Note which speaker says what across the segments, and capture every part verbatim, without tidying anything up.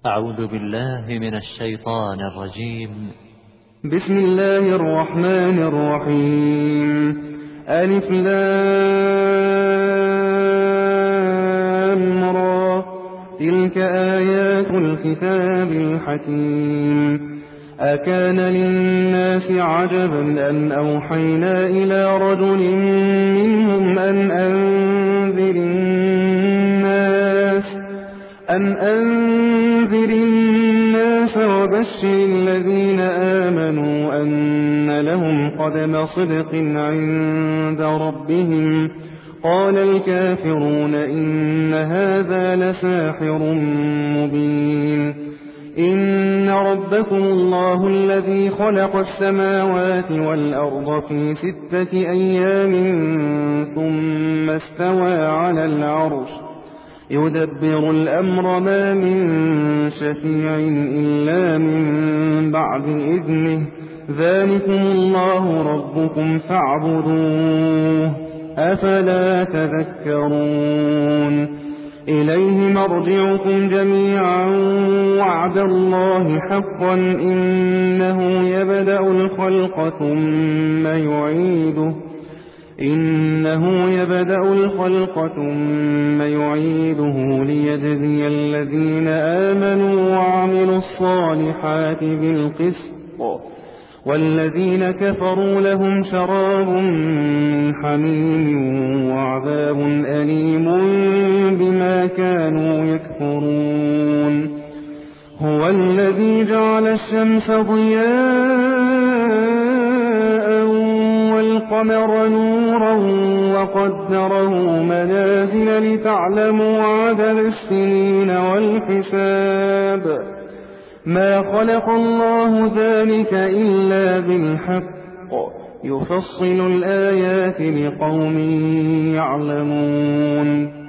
Speaker 1: أعوذ بالله من الشيطان الرجيم.
Speaker 2: بسم الله الرحمن الرحيم. ألف لام را، تلك آيات الكتاب الحكيم. أكان للناس عجبا أن أوحينا إلى رجل منهم أن أنذر الناس أن أنذر الناس وبشر الذين آمنوا أن لهم قدم صدق عند ربهم. قال الكافرون إن هذا لساحر مبين. إن ربكم الله الذي خلق السماوات والأرض في ستة أيام ثم استوى على العرش يدبر الأمر ما من شفيع إلا من بعد إذنه. ذلكم الله ربكم فاعبدوه أفلا تذكرون. إليه مرجعكم جميعا وعد الله حقا إنه يبدأ الخلق ثم يعيده إنه يبدأ الخلق ثم يعيده ليجزي الذين آمنوا وعملوا الصالحات بالقسط، والذين كفروا لهم شراب من حميم وعذاب أليم بما كانوا يكفرون. هو الذي جعل الشمس ضياء والقمر نورا وقدره منازل لتعلموا عدد السنين والحساب. ما خلق الله ذلك إلا بالحق يفصل الآيات لقوم يعلمون.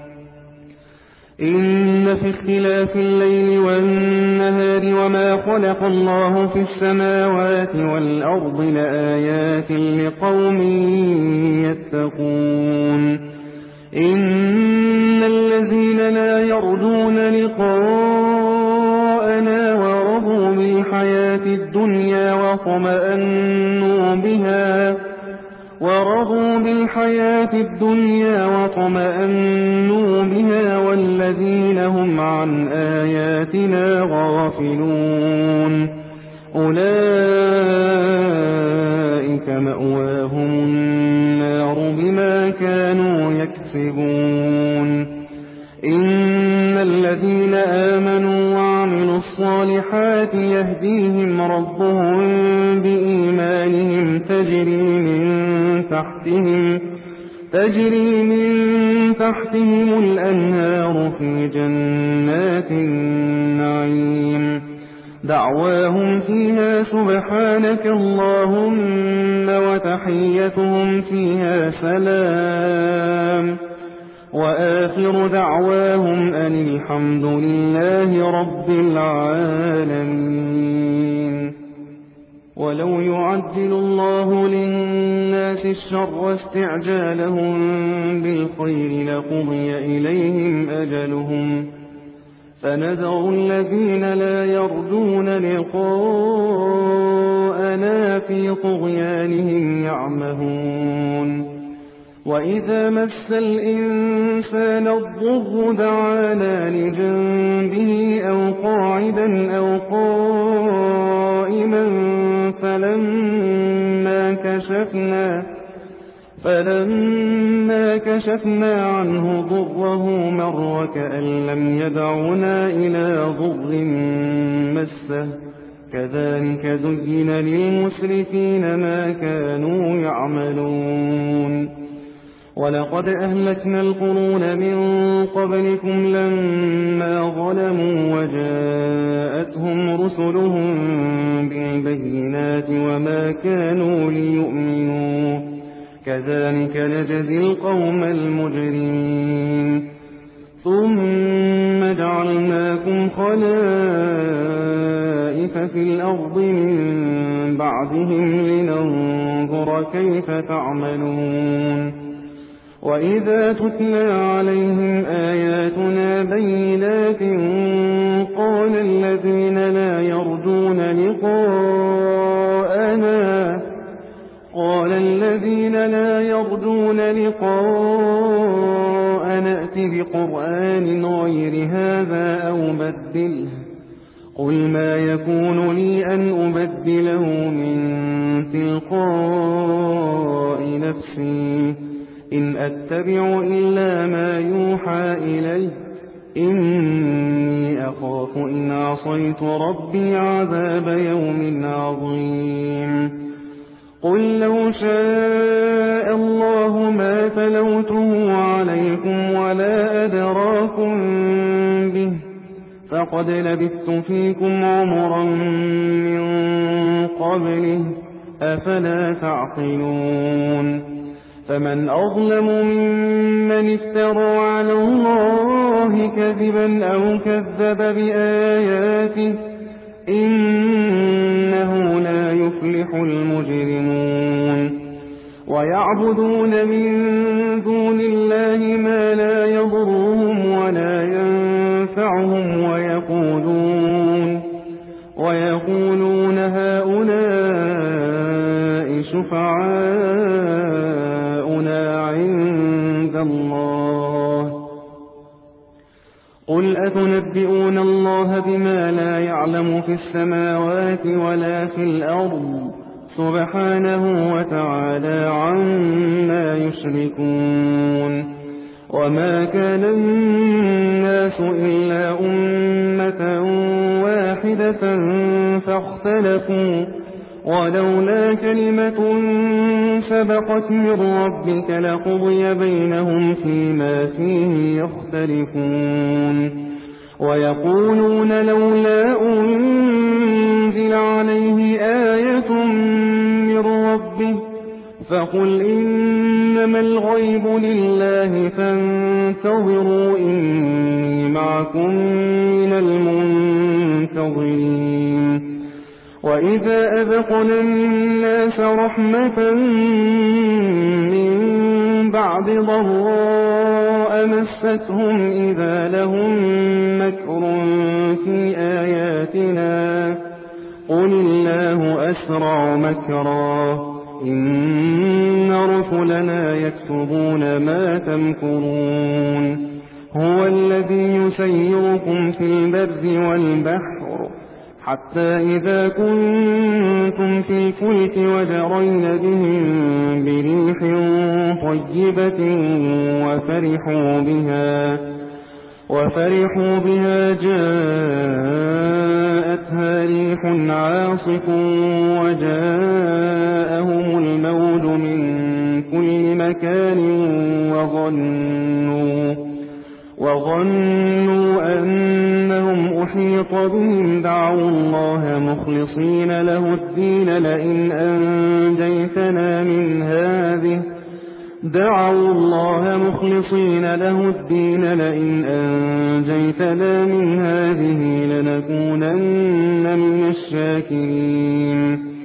Speaker 2: إن في اختلاف الليل والنهار وما خلق الله في السماوات والأرض لآيات لقوم يتقون. إن الذين لا يرجون لقاءنا ورضوا بالحياة الدنيا وطمأنوا بها ورضوا بالحياة الدنيا وطمأنوا بها والذين هم عن آياتنا غافلون أولئك مأواهم النار بما كانوا يكسبون. إن الذين آمنوا وعملوا الصالحات يهديهم ربهم بإيمانهم تجري من تحتهم تجري من تحتهم الأنهار في جنات النعيم. دعواهم فيها سبحانك اللهم وتحيتهم فيها سلام وآخر دعواهم أن الحمد لله رب العالمين. ولو يعجل الله للناس الشر استعجالهم بالخير لقضي إليهم أجلهم فنذر الذين لا يرجون لقاءنا في طغيانهم يعمهون. وإذا مس الإنسان الضر دعانا لجنبه أو قاعدا أو قائما فلما كشفنا فلما كشفنا عنه ضره مر كأن لم يدعنا إلى ضر مسه. كذلك زين للمسرفين ما كانوا يعملون. ولقد أهلكنا القرون من قبلكم لما ظلموا وجاءتهم رسلهم بالبينات وما كانوا ليؤمنوا. كذلك نجزي القوم المجرمين. ثم جعلناكم خلائف في الأرض من بعدهم لننظر كيف تعملون. وإذا تتلى عليهم آياتنا بينات قال الذين لا يرجون لقاءنا قال الذين لا يرجون لقاءنا ائت بقرآن غير هذا أو بدله قل ما يكون لي أن أبدله من تلقاء نفسي إن أتبع إلا ما يوحى إلي إني أخاف إن عصيت ربي عذاب يوم عظيم قل لو شاء الله ما تلوته عليكم ولا أدراكم به فقد لبثت فيكم عمرا من قبله أفلا تعقلون فمن أظلم ممن افترى على الله كذبا أو كذب بآياته إنه لا يفلح المجرمون ويعبدون من دون الله ما لا يضرهم ولا ينفعهم ويقولون ويقولون هؤلاء شفعاؤنا عند الله قل أتنبئون الله بما لا يعلم في السماوات ولا في الأرض سبحانه وتعالى عما يشركون وما كان الناس إلا أمة واحدة فاختلفوا ولولا كلمة سبقت من ربك لقضي بينهم فيما فيه يختلفون ويقولون لولا أنزل عليه آية من ربه فقل إنما الغيب لله فانتظروا إني معكم من المنتظرين وإذا أذقنا الناس رحمة من بعد ضراء مستهم إذا لهم مكر في آياتنا قل الله أسرع مكرا إن رسلنا يكتبون ما تمكرون هو الذي يسيركم في البر والبحر حتى إذا كنتم في الفلك وجرين بهم بريح طيبة وفرحوا بها وفرحوا بها جاءتها ريح عاصف وجاءهم الموج من كل مكان وظنوا وظنوا أنهم أحيط بهم دعوا الله مخلصين له الدين لئن أنجيتنا من هذه دعوا الله مخلصين له الدين لئن أنجيتنا من هذه لنكونن من الشاكرين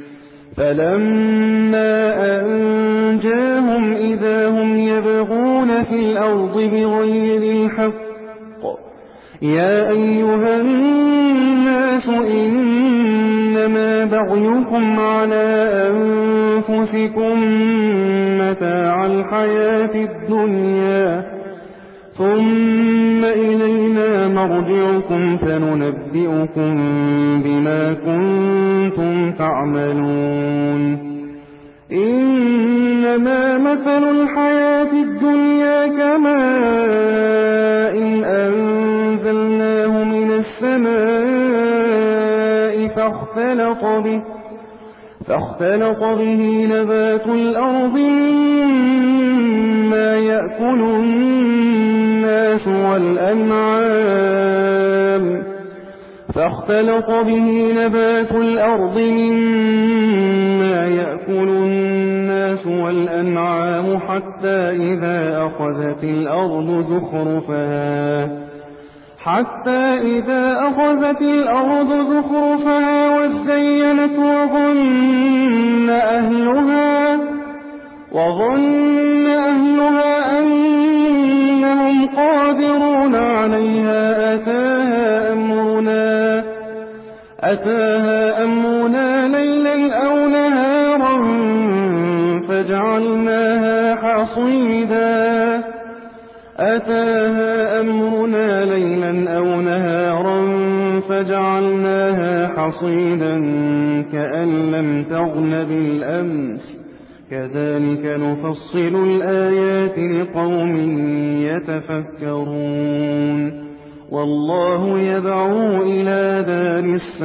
Speaker 2: فلما أنجاهم إذا هم يبغون في الأرض بغير الحق يا أيها الناس إنما بغيكم على أنفسكم متاع الحياة الدنيا ثم إلينا مرجعكم فننبئكم بما كنتم تعملون إنما مثل الحياة الدنيا كماء أنزلناه من السماء فاختلط به فاختلط به نبات الأرض مما يأكل الناس والأنعام فاختلط به نبات الأرض مما يأكل الناس والأنعام حتى إذا أخذت الأرض زخرفها حتى إذا أخذت الأرض زخرفها وزينت وظن أهلها وظن أهلها أنهم قادرون عليها أتاها أمرنا أتاها أمرنا ليلا أو نهارا فجعلناها حصيدا أتاها أمرنا ليلا أو نهارا فجعلناها حصيدا كأن لم تغن بالأمس كذلك نفصل الآيات لقوم يتفكرون والله يدعو إلى دار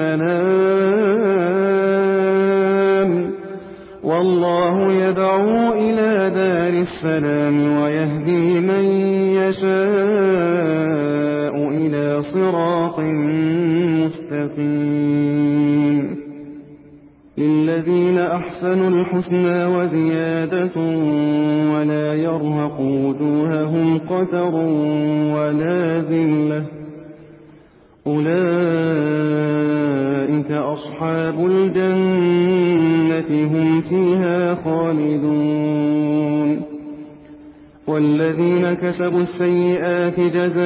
Speaker 2: السلام والله يدعو إلى دار السلام ويهدي من يشاء إلى صراط مستقيم للذين أحسنوا الحسنى وزيادة ولا يرهق وجوههم قتر ولا ذلة أولئك أصحاب الجنة هم فيها خالدون والذين كسبوا السيئات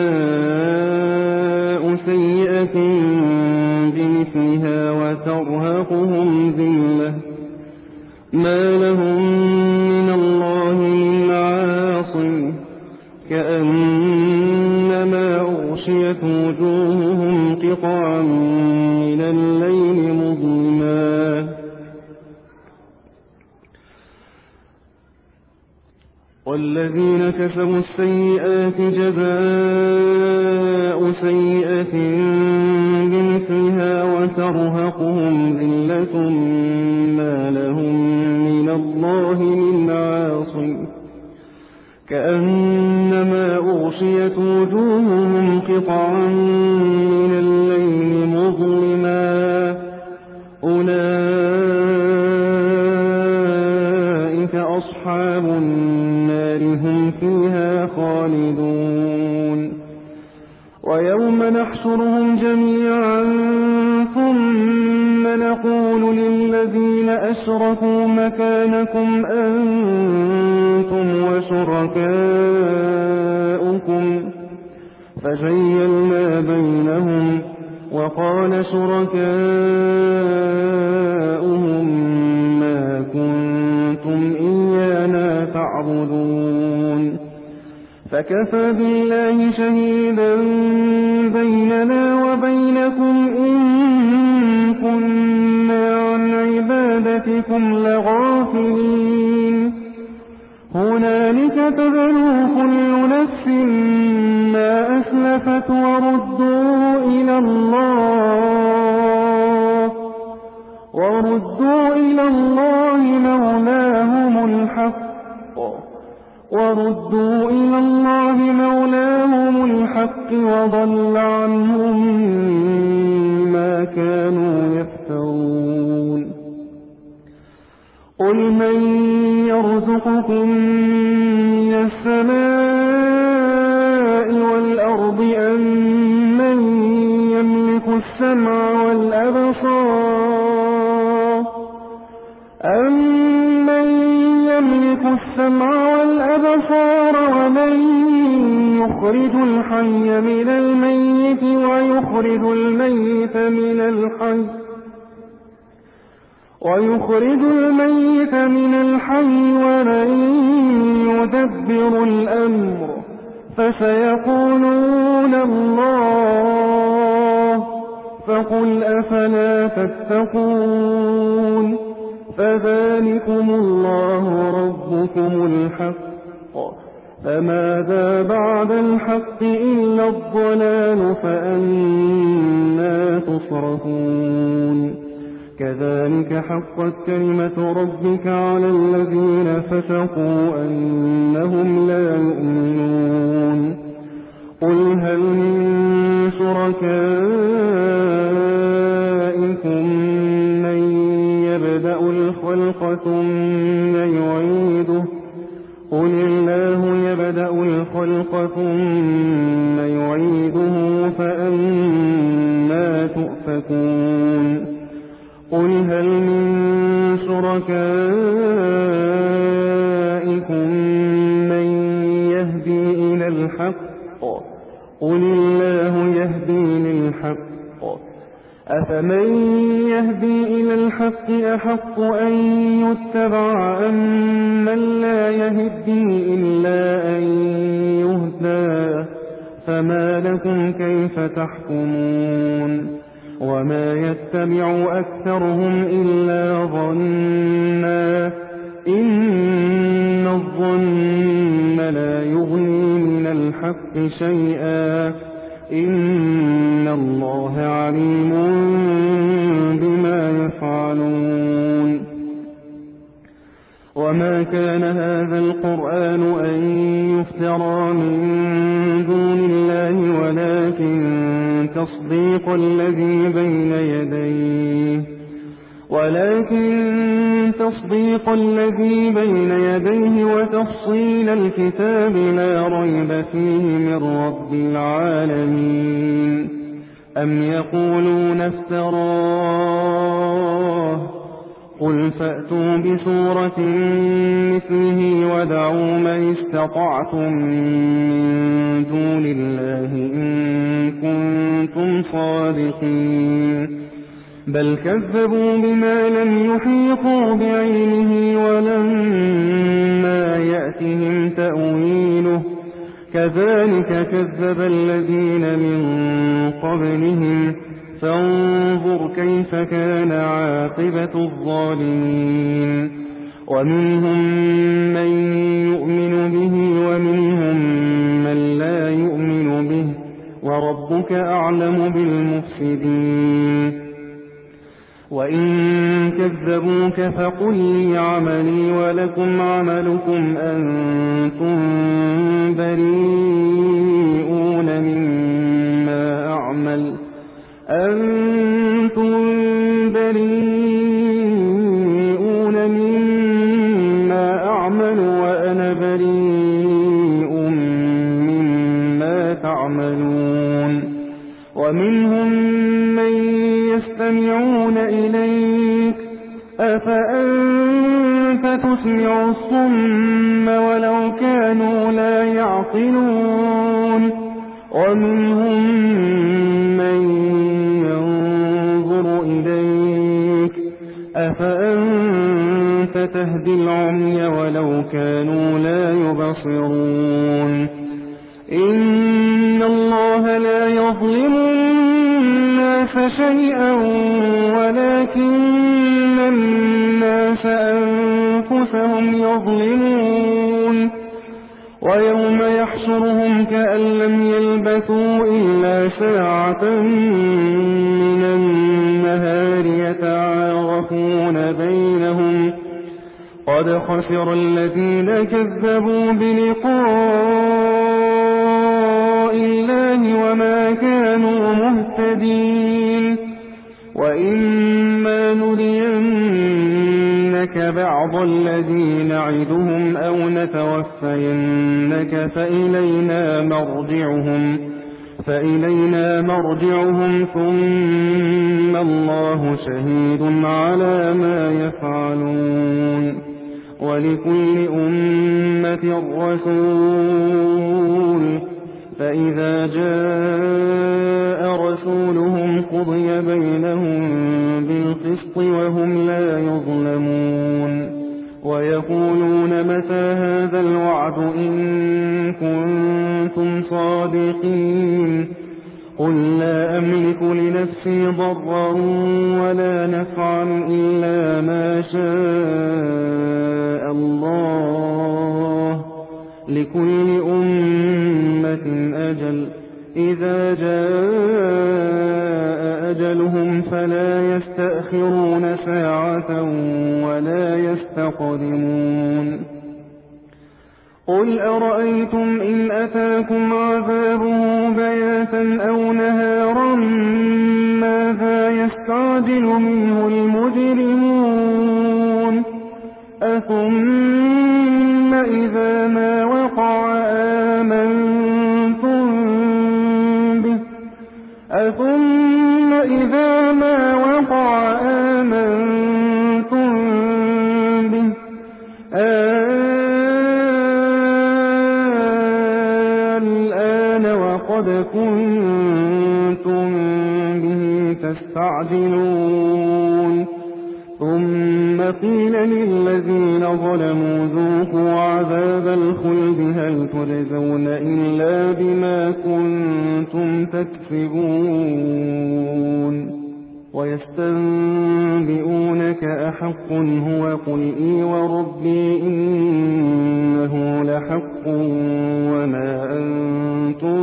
Speaker 2: جزاء سيئة بمثلها وترهقهم ذلة ما لهم من الله من عاصم كأنما أغشيت وجوههم قطعا من الليل مظلما والذين كسبوا السيئات جزاء سيئة بمثلها وترهقهم ذلة ما لهم من الله من عاصم كأنما أغشيت وجوههم قطعا من الليل مظلما أولئك أصحاب النار هم فيها خالدون ويوم نحشرهم جميعا ثم نقول للذين أشركوا مكانكم أنتم وشركاؤكم فزيلنا بينهم وقال شركاؤهم ما كنتم إيانا تعبدون فكفى بالله شهيدا بيننا وبينكم إن كنا عن عبادتكم لغافلين هنالك تبلو كل نفس ما أسلفت وردوا إلى الله وردوا إلى الله مولاهم الحق وردوا إلى الله مولاهم الحق وضل عنهم ما كانوا يفترون قل من يرزقكم من السماء والأرض أم من يملك السمع والأبصار أمن يملك السمع والأبصار ومن يخرج الحي من الميت ويخرج الميت من الحي ويخرج الميت من الحي ومن يدبر الأمر فسيقولون الله فقل أفلا تتقون فذلكم الله ربكم الحق فماذا بعد الحق إلا الضلال فأنى تصرفون كذلك حقت كلمة ربك على الذين فسقوا أنهم لا يؤمنون قل هل من شركائكم من يبدأ الخلق ثم يعيده قل الله يبدأ الخلق ثم يعيده فأنى تؤفكون قل هل من شركائكم من يهدي إلى الحق قل الله يهدي للحق أفمن يهدي إلى الحق أحق أن يتبع أم من لا يهدي إلا أن يهدى فما لكم كيف تحكمون وما يتبع أكثرهم إلا ظنا إن الظن لا يغني من الحق شيئا إن الله عليم بما يفعلون وما كان هذا القرآن أن يفترى من دون الله ولكن تصديق الذي بين يديه ولكن تصديق الذي بين يديه وتفصيل الكتاب لا ريب فيه من رب العالمين أم يقولون افتراه قل فأتوا بسورة مثله ودعوا من استطعتم من دون الله إن كنتم صادقين بل كذبوا بما لم يحيطوا بعلمه ولما يأتهم تأويله كذلك كذب الذين من قبلهم فانظر كيف كان عاقبة الظالمين ومنهم من يؤمن به ومنهم من لا يؤمن به وربك أعلم بالمفسدين وإن كذبوك فقل لي عملي ولكم عملكم أنتم بريئون مما أعمل أنتم بريئون مما أعمل وأنا بريء مما تعملون ومنهم من يستمعون إليك أفأنت تسمع الصم ولو كانوا لا يعقلون ومنهم من ينظر إليك أفأنت تهدي العمي ولو كانوا لا يبصرون إن الله لا يظلم الناس شيئا ولكن الناس أنفسهم يظلمون ويوم يحشرهم كأن لم يلبثوا إلا ساعة من النهار يتعارفون بينهم قد خسر الذين كذبوا بلقاء الله وما كانوا مهتدين وإما نرينك بعض الذي نعدهم أو نتوفينك فإلينا مرجعهم فإلينا مرجعهم ثم الله شهيد على ما يفعلون ولكل أمة رسول فإذا جاء رسولهم قضي بينهم بالقسط وهم لا يظلمون ويقولون متى هذا الوعد إن كنتم صادقين قل لا أملك لنفسي ضرا ولا نفعا إلا ما شاء الله لكل أمة أجل إذا جاء أجلهم فلا يستأخرون ساعة ولا يستقدمون قل أرأيتم إن أتاكم عذابه بياتا أو نهارا ماذا يستعجل منه المجرمون أثم إذا ما وقع آمنتم به أثم إذا ما وقع آمنتم به الآن وقد كنتم به تستعجلون ثم قيل للذين ظلموا ذوقوا عذاب الخلد هل تجزون إلا بما كنتم تكسبون ويستنبئونك أحق هو قل إي وربي إنه لحق وما أنتم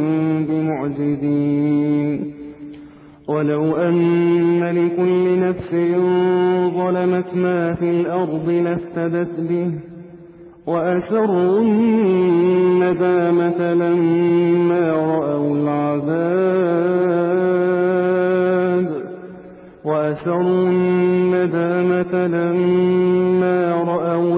Speaker 2: بمعجزين ولو أن لكل نفس ظلمت ما في الأرض لافتدت به وأسروا الندامة لما رأوا العذاب وأسروا الندامة لما رأوا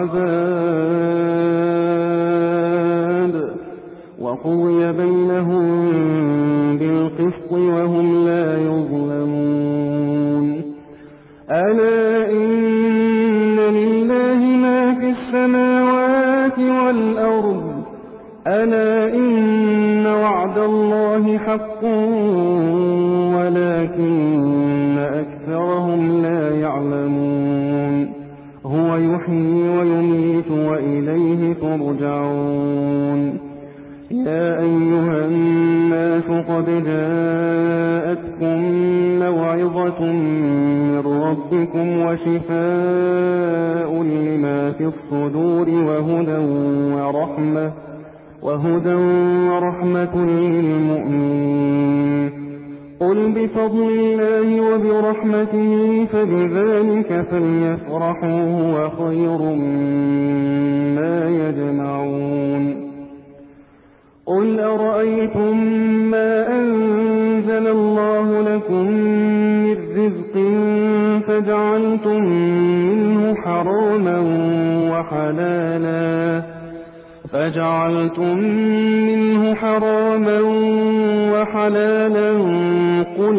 Speaker 2: العذاب وقضي بينهم بالقسط وهم لا يظلمون ألا إن لله ما في السماوات والأرض ألا إن وعد الله حق ولكن أكثرهم لا يعلمون هو يحيي ويميت وإليه ترجعون يا أيها الناس قد جاءتكم موعظة من ربكم وشفاء لما في الصدور وهدى ورحمة وهدى ورحمة للمؤمنين قل بفضل الله وبرحمته فبذلك فليفرحوا هو خير مما يجمعون قل أرأيتم ما أنزل الله لكم من رزق فجعلتم منه حراما وحلالا فجعلتم منه حراما وحلالا قل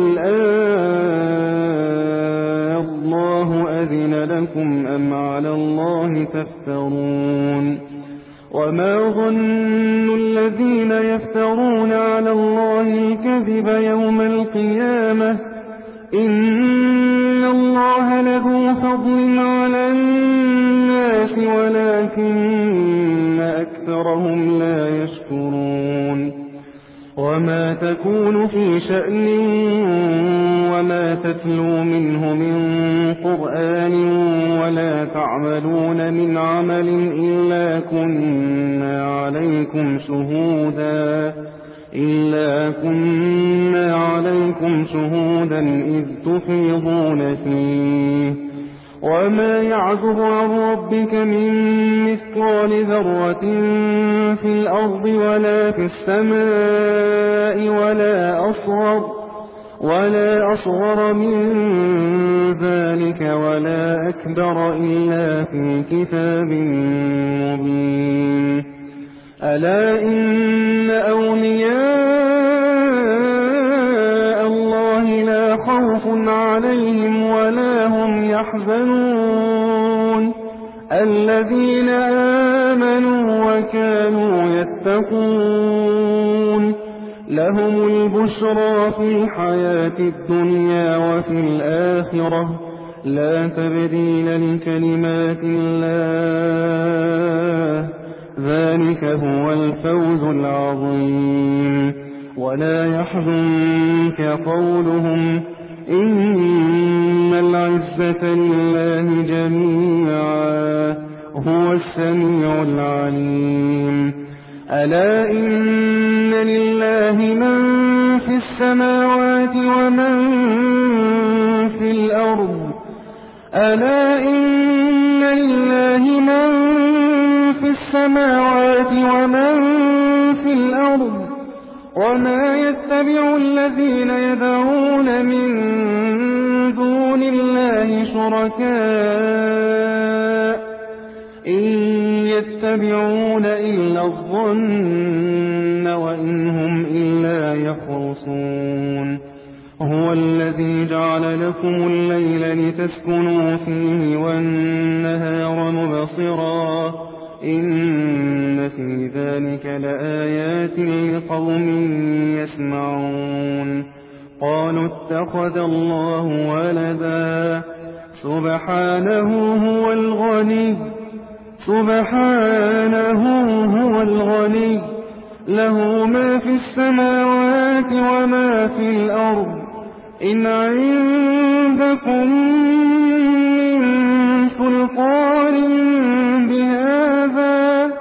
Speaker 2: آه الله أذن لكم أم على الله تفترون وما ظن الذين يفترون على الله الكذب يوم القيامة إن الله له فضل على الناس ولكن أكثرهم لا يشكرون وما تكون في شأن وما تتلو منه من قرآن ولا تعملون من عمل إلا كنا عليكم شهودا إلا كنا عليكم شهودا إذ تفيضون فيه وما يعزب عن ربك من مثقال ذرة في الأرض ولا في السماء ولا أصغر ولا أصغر من ذلك ولا أكبر إلا في كتاب مبين ألا إن أولياء الله لا خوف عليهم ولا هم يحزنون الذين آمنوا وكانوا يتقون لهم البشرى في الحياة الدنيا وفي الآخرة لا تبديل لكلمات الله ذلك هو الفوز العظيم ولا يحزنك قولهم إن العزة لله جميعا هو السميع العليم ألا إن لله من في السماوات ومن في الأرض ألا إن لله من في السماوات ومن في الأرض وما يتبع الذين يدعون من دون الله شركاء إن يتبعون إلا الظن وإن هم إلا يخرصون هو الذي جعل لكم الليل لتسكنوا فيه والنهار مبصرا إن في ذلك لآيات لقوم يسمعون قالوا اتخذ الله ولدا سبحانه هو الغني سبحانه هو الغني له ما في السماوات وما في الأرض إن عندكم من سلطان بهذا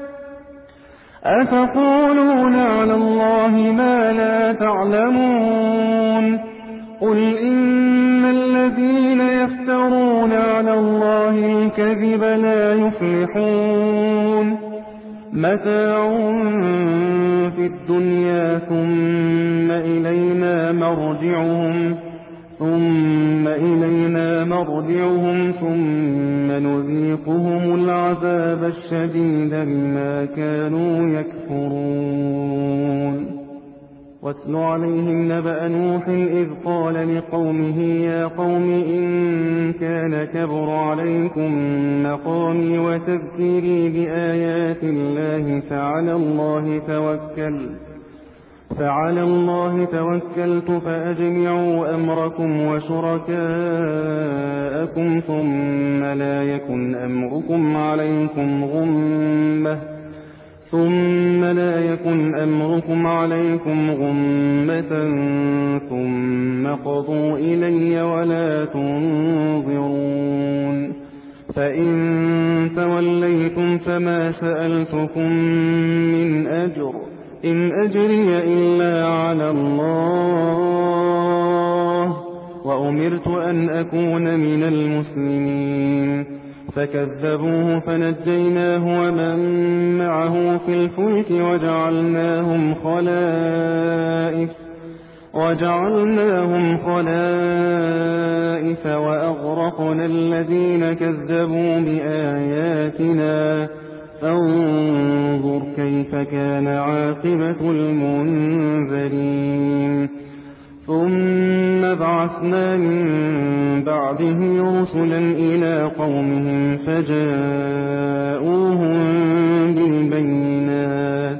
Speaker 2: أتقولون على الله ما لا تعلمون قل إن الذين يفترون على الله الكذب لا يفلحون متاع في الدنيا ثم إلينا مرجعهم ثم إلينا مرجعهم ثم نذيقهم العذاب الشديد بما كانوا يكفرون واتل عليهم نبأ نوح إذ قال لقومه يا قوم إن كان كبر عليكم مقامي وتذكيري بآيات الله فعلى الله توكل فعلى الله توكلت فأجمعوا أمركم وشركاءكم ثم لا يكن أمركم عليكم غمة ثم لا يكن أمركم عليكم غمة ثم قضوا إلي ولا تنظرون فإن توليتم فما سألتكم من أجر إن أجري إلا على الله وأمرت أن أكون من المسلمين فكذبوه فنجيناه ومن معه في الفلك وجعلناهم خلائف وجعلناهم خلائف وأغرقنا الذين كذبوا بآياتنا فانظر كيف كان عاقبة المنذرين ثم بعثنا من بعده رسلا إلى قومهم فجاءوهم بالبينات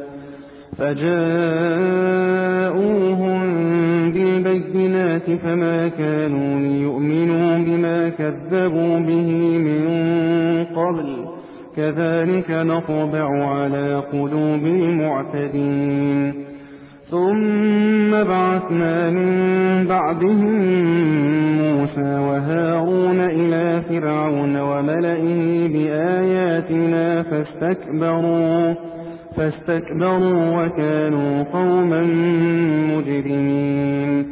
Speaker 2: فجاءوهم بالبينات فما كانوا ليؤمنوا بما كذبوا به من قبل كذلك نطبع على قلوب المعتدين ثم بعثنا من بعدهم موسى وهارون إلى فرعون وملئه بآياتنا فاستكبروا فاستكبروا وكانوا قوما مجرمين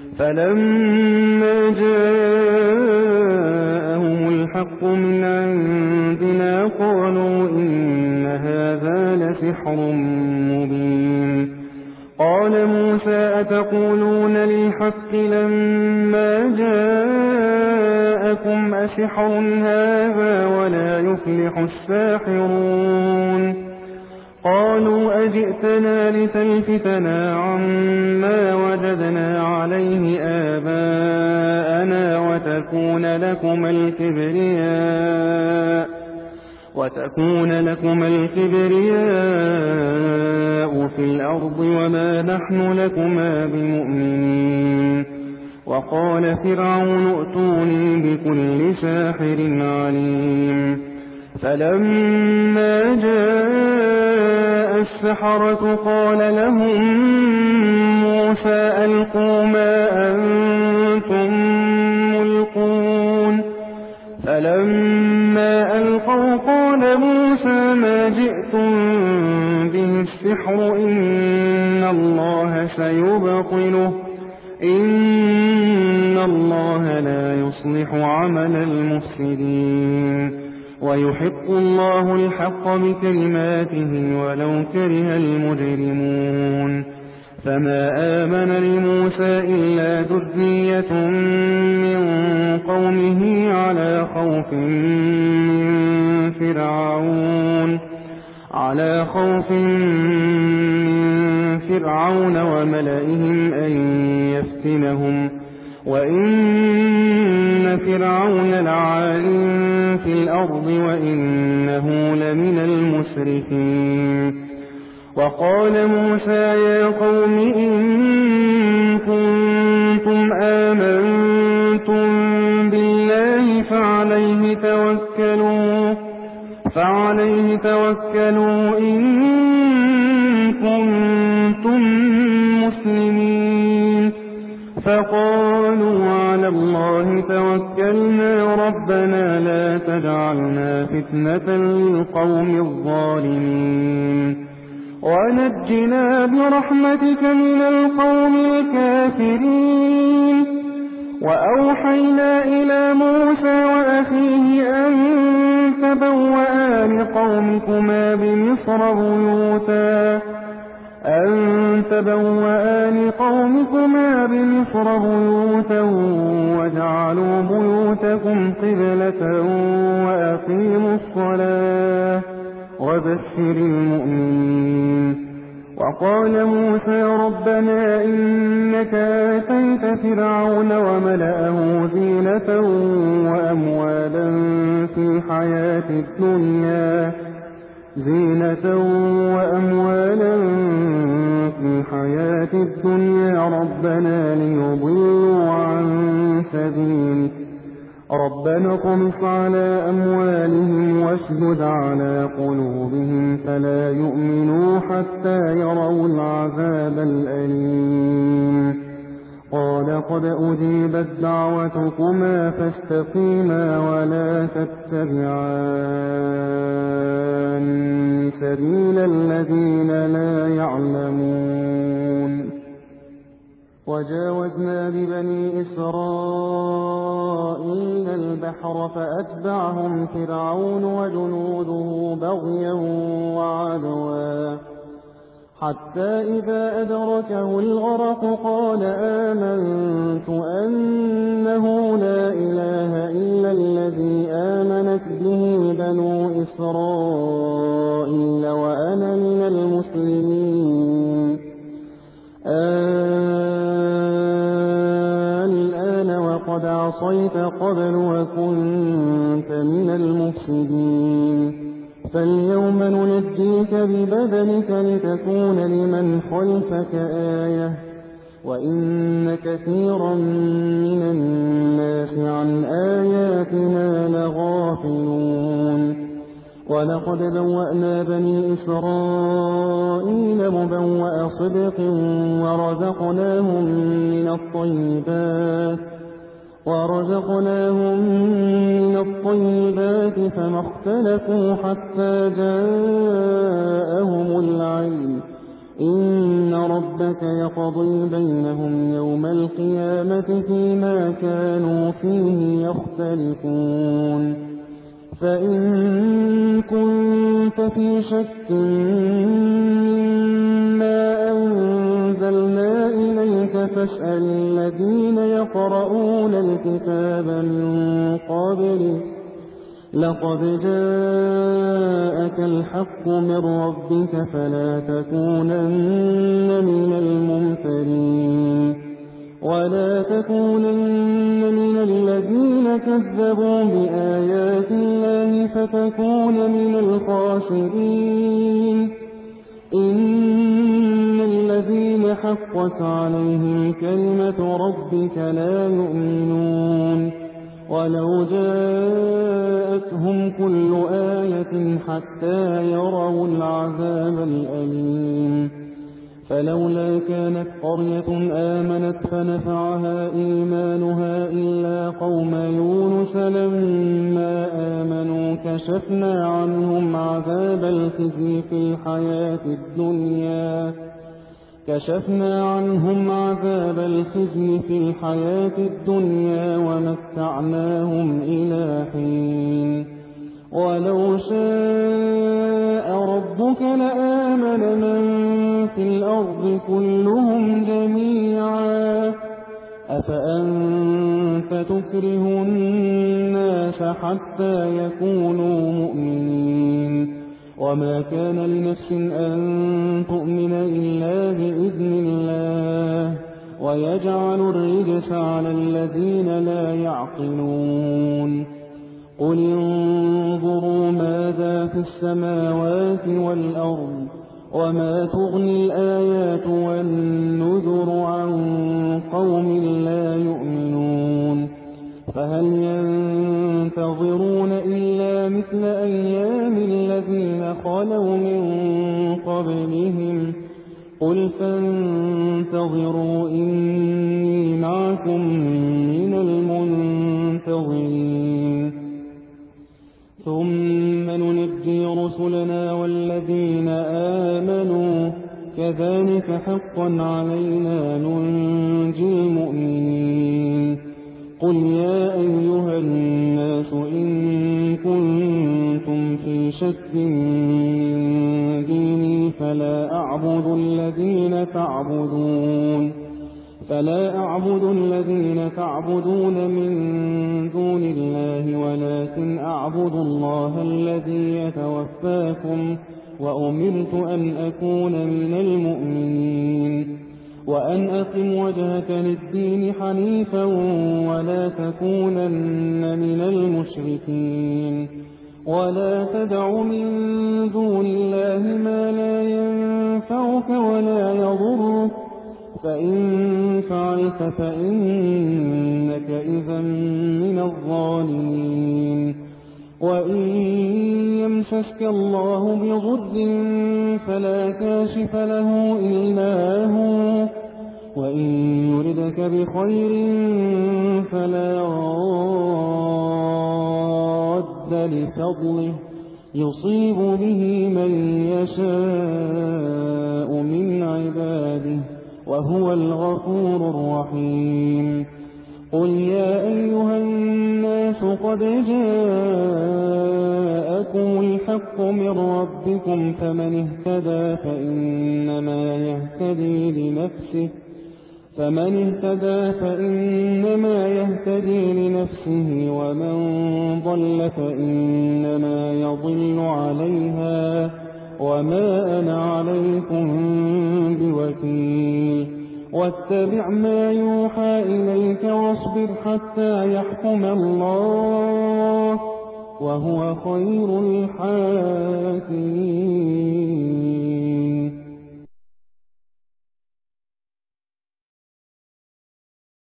Speaker 2: فلما جاءهم الحق من عندنا قالوا إن هذا لسحر مبين قال موسى أتقولون للحق لما جاءكم أسحر هذا ولا يفلح الساحرون قالوا أجئتنا لتلفتنا عما وجدنا عليه آباءنا وتكون لكما الكبرياء وتكون لكما الكبرياء في الأرض وما نحن لكما بمؤمنين وقال فرعون ائتوني بكل ساحر عليم فلما جاء السحرة قال لهم موسى ألقوا ما أنتم ملقون فلما ألقوا قال موسى ما جئتم به السحر إن الله سيبطله إن الله لا يصلح عمل المفسدين ويحق الله الحق بكلماته ولو كره المجرمون فما آمن لموسى إلا ذرية من قومه على خوف من فرعون على خوف من فرعون وملئهم أن يفتنهم وإن فرعون لعال في الأرض وإنه لمن المسرفين وقال موسى يا قوم إن كنتم آمنتم بالله فعليه توكلوا فعليه توكلوا إن كنتم مسلمين. فقالوا على الله توكلنا ربنا لا تجعلنا فتنة للقوم الظالمين ونجنا برحمتك من القوم الكافرين. وأوحينا إلى موسى وأخيه أن تبوأ لقومكما بمصر بيوتا أن تبوأ لقومكما بمصر بيوتا واجعلوا بيوتكم قبلة وأقيموا الصلاة وبشر المؤمنين. وقال موسى ربنا إنك آتيت فرعون وملأه زينة وأموالا في الحياة الدنيا زينة وأموالا في الحياة الدنيا ربنا ليضلوا عن سبيلك ربنا اطمس على أموالهم واشدد على قلوبهم فلا يؤمنوا حتى يروا العذاب الأليم. قال قد أجيبت دعوتكما فاستقيما ولا تتبعان سبيل الذين لا يعلمون. وجاوزنا ببني إسرائيل البحر فأتبعهم فرعون وجنوده بغيا وعدوا حتى إذا أدركه الغرق قال آمنت أنه لا إله إلا الذي آمنت به بنو إسرائيل وأنا من المسلمين. الآن وقد عصيت قبل وكنت من المفسدين فاليوم ننجيك ببدنك لتكون لمن خلفك آية وإن كثيرا من الناس عن آياتنا لغافلون. ولقد بوأنا بني إسرائيل مبوأ صدق ورزقناهم من الطيبات ورزقناهم من الطيبات فما اختلفوا حتى جاءهم العلم إن ربك يقضي بينهم يوم القيامة فيما كانوا فيه يختلفون. فإن كنت في شك مما أنزلنا إليك فاسأل الذين يقرؤون الكتاب من قبلك لقد جاءك الحق من ربك فلا تكونن من الممترين ولا تكونن من الذين كذبوا بآيات الله فتكون من الخاسرين. إن الذين حقت عليهم كلمة ربك لا يؤمنون ولو جاءتهم كل آية حتى يروا العذاب الأليم. فلولا كانت قرية آمنت فنفعها إيمانها إلا قوم يونس لما آمنوا كشفنا عنهم عذاب الخزي في الحياة الدنيا كشفنا عنهم عذاب الخزي في الحياة الدنيا ومتعناهم إلى حين. ولو شاء ربك لآمن من في الأرض كلهم جميعا أفأنت تكره الناس حتى يكونوا مؤمنين وما كان لنفس أن تؤمن إلا بإذن الله ويجعل الرجس على الذين لا يعقلون. قل انظروا ماذا في السماوات والأرض وما تغني الآيات والنذر عن قوم لا فهل ينتظرون إلا مثل أيام الذين خلوا من قبلهم قل فانتظروا إني معكم من المنتظرين ثم ننجي رسلنا والذين آمنوا كذلك حقا علينا ننجي المؤمنين قل يا أيها الناس إن كنتم في شك من ديني فلا أعبد الذين تعبدون فلا أعبد الذين تعبدون من دون الله ولكن أعبد الله الذي يتوفاكم وأمرت أن أكون من المؤمنين وأن أقم وجهك للدين حنيفا ولا تكونن من المشركين ولا تدع من دون الله ما لا ينفعك ولا يضرك فإن فعلت فإنك إذا من الظالمين وإن يمسسك الله بضر فلا كاشف له إلا هو وإن يردك بخير فلا راد لفضله يصيب به من يشاء من عباده وهو الغفور الرحيم قل يا أيها الناس قد جاءكم الحق من ربكم فمن اهتدى فإنما يهتدي لنفسه فمن اهتدى فإنما يهتدي لنفسه ومن ضل فإنما يضل عليها وما أنا عليكم بوكيل واتبع ما يوحى إليك واصبر حتى يحكم الله وهو خير الحاكمين